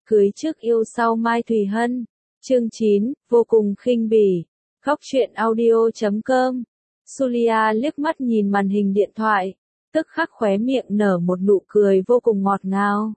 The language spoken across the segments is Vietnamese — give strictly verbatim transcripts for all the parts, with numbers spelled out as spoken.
Cưới trước yêu sau Mai Thùy Hân. Chương chín, vô cùng khinh bỉ. Góc truyện audio chấm com. Julia liếc mắt nhìn màn hình điện thoại, tức khắc khóe miệng nở một nụ cười vô cùng ngọt ngào.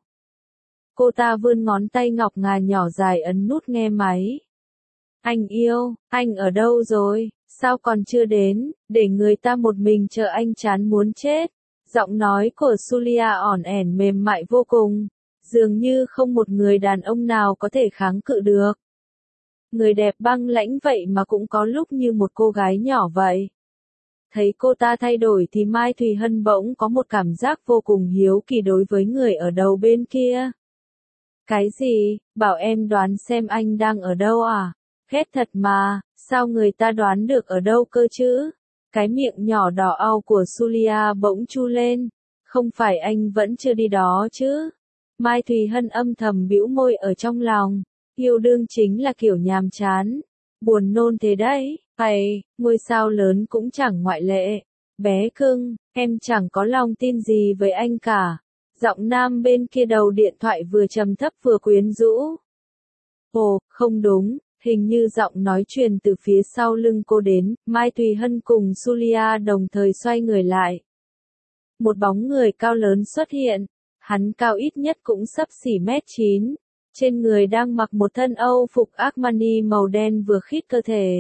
Cô ta vươn ngón tay ngọc ngà nhỏ dài ấn nút nghe máy. Anh yêu, anh ở đâu rồi, sao còn chưa đến, để người ta một mình chờ anh chán muốn chết. Giọng nói của Julia ỏn ẻn mềm mại vô cùng, dường như không một người đàn ông nào có thể kháng cự được. Người đẹp băng lãnh vậy mà cũng có lúc như một cô gái nhỏ vậy. Thấy cô ta thay đổi thì Mai Thùy Hân bỗng có một cảm giác vô cùng hiếu kỳ đối với người ở đầu bên kia. Cái gì, bảo em đoán xem anh đang ở đâu à? Ghét thật mà, sao người ta đoán được ở đâu cơ chứ? Cái miệng nhỏ đỏ au của Julia bỗng chu lên. Không phải anh vẫn chưa đi đó chứ? Mai Thùy Hân âm thầm bĩu môi ở trong lòng. Yêu đương chính là kiểu nhàm chán. Buồn nôn thế đấy. Hay, ngôi sao lớn cũng chẳng ngoại lệ. Bé cưng, em chẳng có lòng tin gì với anh cả. Giọng nam bên kia đầu điện thoại vừa trầm thấp vừa quyến rũ. Ồ, không đúng. Hình như giọng nói truyền từ phía sau lưng cô đến, Mai Thùy Hân cùng Julia đồng thời xoay người lại. Một bóng người cao lớn xuất hiện, hắn cao ít nhất cũng xấp xỉ mét chín, trên người đang mặc một thân Âu phục Armani màu đen vừa khít cơ thể.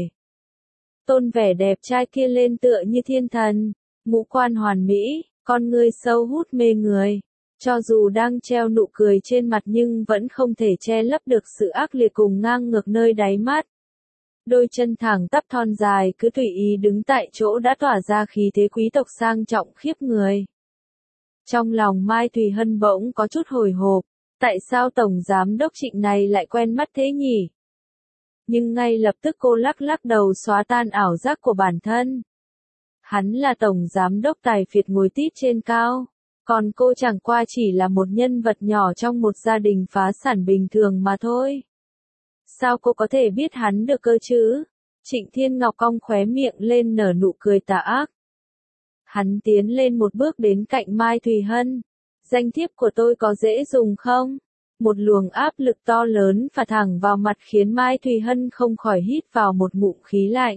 Tôn vẻ đẹp trai kia lên tựa như thiên thần, ngũ quan hoàn mỹ, con ngươi sâu hút mê người. Cho dù đang treo nụ cười trên mặt nhưng vẫn không thể che lấp được sự ác liệt cùng ngang ngược nơi đáy mắt. Đôi chân thẳng tắp thon dài cứ tùy ý đứng tại chỗ đã tỏa ra khí thế quý tộc sang trọng khiếp người. Trong lòng Mai Thùy Hân bỗng có chút hồi hộp, tại sao tổng giám đốc Trịnh này lại quen mắt thế nhỉ? Nhưng ngay lập tức cô lắc lắc đầu xóa tan ảo giác của bản thân. Hắn là tổng giám đốc tài phiệt ngồi tít trên cao. Còn cô chẳng qua chỉ là một nhân vật nhỏ trong một gia đình phá sản bình thường mà thôi. Sao cô có thể biết hắn được cơ chứ? Trịnh Thiên Ngọc cong khóe miệng lên nở nụ cười tà ác. Hắn tiến lên một bước đến cạnh Mai Thùy Hân. Danh thiếp của tôi có dễ dùng không? Một luồng áp lực to lớn phả thẳng vào mặt khiến Mai Thùy Hân không khỏi hít vào một ngụm khí lạnh.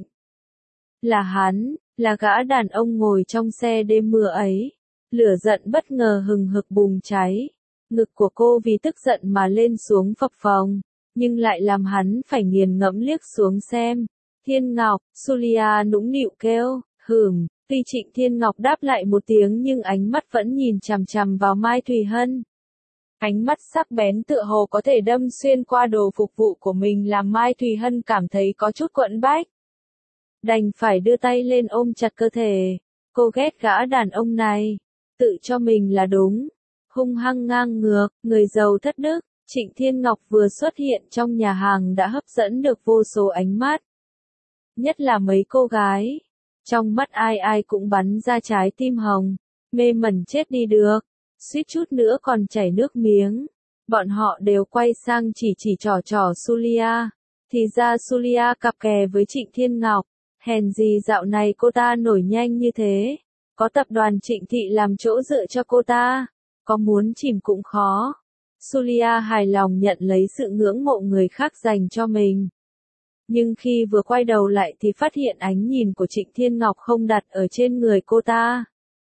Là hắn, là gã đàn ông ngồi trong xe đêm mưa ấy. Lửa giận bất ngờ hừng hực bùng cháy. Ngực của cô vì tức giận mà lên xuống phập phồng, nhưng lại làm hắn phải nghiền ngẫm liếc xuống xem. Thiên Ngọc, Julia nũng nịu kêu, hừm, tuy Trịnh Thiên Ngọc đáp lại một tiếng nhưng ánh mắt vẫn nhìn chằm chằm vào Mai Thùy Hân. Ánh mắt sắc bén tựa hồ có thể đâm xuyên qua đồ phục vụ của mình làm Mai Thùy Hân cảm thấy có chút quẫn bách. Đành phải đưa tay lên ôm chặt cơ thể. Cô ghét gã đàn ông này. Tự cho mình là đúng, hung hăng ngang ngược, người giàu thất đức. Trịnh Thiên Ngọc vừa xuất hiện trong nhà hàng đã hấp dẫn được vô số ánh mắt. Nhất là mấy cô gái. Trong mắt ai ai cũng bắn ra trái tim hồng, mê mẩn chết đi được, suýt chút nữa còn chảy nước miếng. Bọn họ đều quay sang chỉ chỉ trò trò Julia. Thì ra Julia cặp kè với Trịnh Thiên Ngọc, hèn gì dạo này cô ta nổi nhanh như thế. Có tập đoàn Trịnh Thị làm chỗ dựa cho cô ta, có muốn chìm cũng khó. Julia hài lòng nhận lấy sự ngưỡng mộ người khác dành cho mình. Nhưng khi vừa quay đầu lại thì phát hiện ánh nhìn của Trịnh Thiên Ngọc không đặt ở trên người cô ta.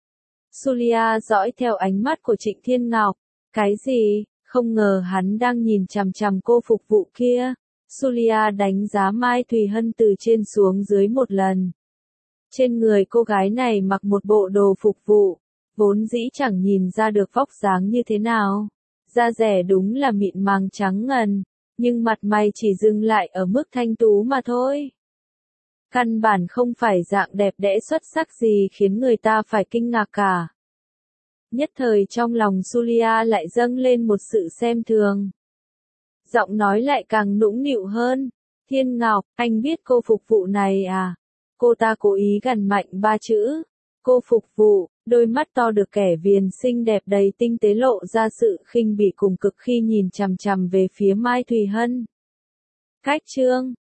Julia dõi theo ánh mắt của Trịnh Thiên Ngọc. Cái gì? Không ngờ hắn đang nhìn chằm chằm cô phục vụ kia. Julia đánh giá Mai Thùy Hân từ trên xuống dưới một lần. Trên người cô gái này mặc một bộ đồ phục vụ, vốn dĩ chẳng nhìn ra được vóc dáng như thế nào. Da dẻ đúng là mịn màng trắng ngần, nhưng mặt mày chỉ dừng lại ở mức thanh tú mà thôi. Căn bản không phải dạng đẹp đẽ xuất sắc gì khiến người ta phải kinh ngạc cả. Nhất thời trong lòng Julia lại dâng lên một sự xem thường. Giọng nói lại càng nũng nịu hơn. Thiên Ngọc, anh biết cô phục vụ này à? Cô ta cố ý gằn mạnh ba chữ. Cô phục vụ, đôi mắt to được kẻ viền xinh đẹp đầy tinh tế lộ ra sự khinh bỉ cùng cực khi nhìn chằm chằm về phía Mai Thùy Hân. Cách chương,